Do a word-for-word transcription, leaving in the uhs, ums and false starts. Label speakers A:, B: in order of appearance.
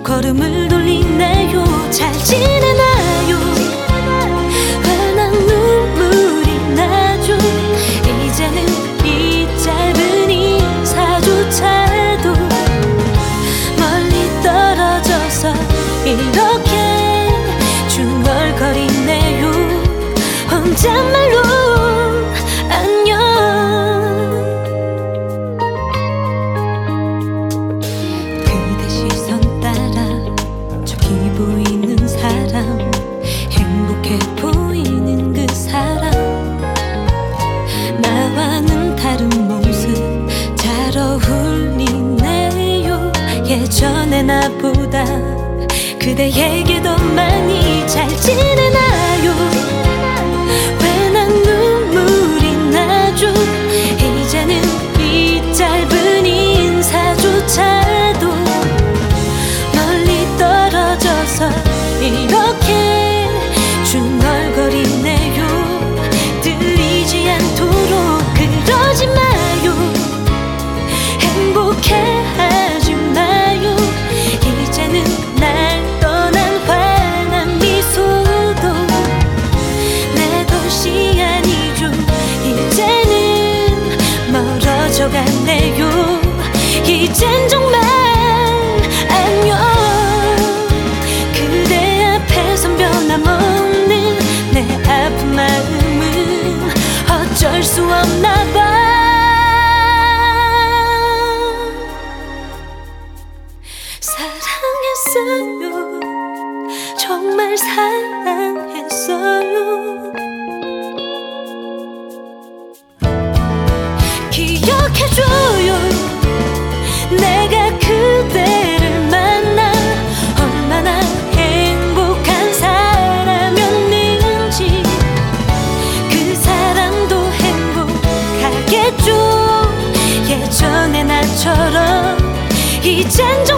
A: 걸음을 돌리네요. 잘 지내나요? 왜 난 눈물이 나죠? 이제는 이 짧은 인사조차도 멀리 떨어져서 이렇게 중얼거리네요. 혼잣말로 안녕. 그대 시선 따라 저기 보이는 사람, 행복해 보이는 그 사람, 나와는 다른 모습 잘 어울리네요. 예전의 나보다 그대에게 더 많이 잘 지내나요? 왜 난 눈물이 나죠? 이제는 이 짧은 인사조차도 멀리 떨어져서 이렇게 중얼거리네요. 들리지 않도록 그러지 마요. 행복해하지 마요. 이제는 날 떠난 환한 미소도 내 것이 아니죠. 이제는 멀어져 갔네요. 이젠 정말 안녕. 그대 앞에선 변함없는 내 아픈 마음은 어쩔 수 없나 봐. 사랑했어요. 정말 사랑했어요. 기억해줘요. 내가 그대를 만나 얼마나 행복한 사람이었는지. 그 사람도 행복하겠죠. 예전의 나처럼 이젠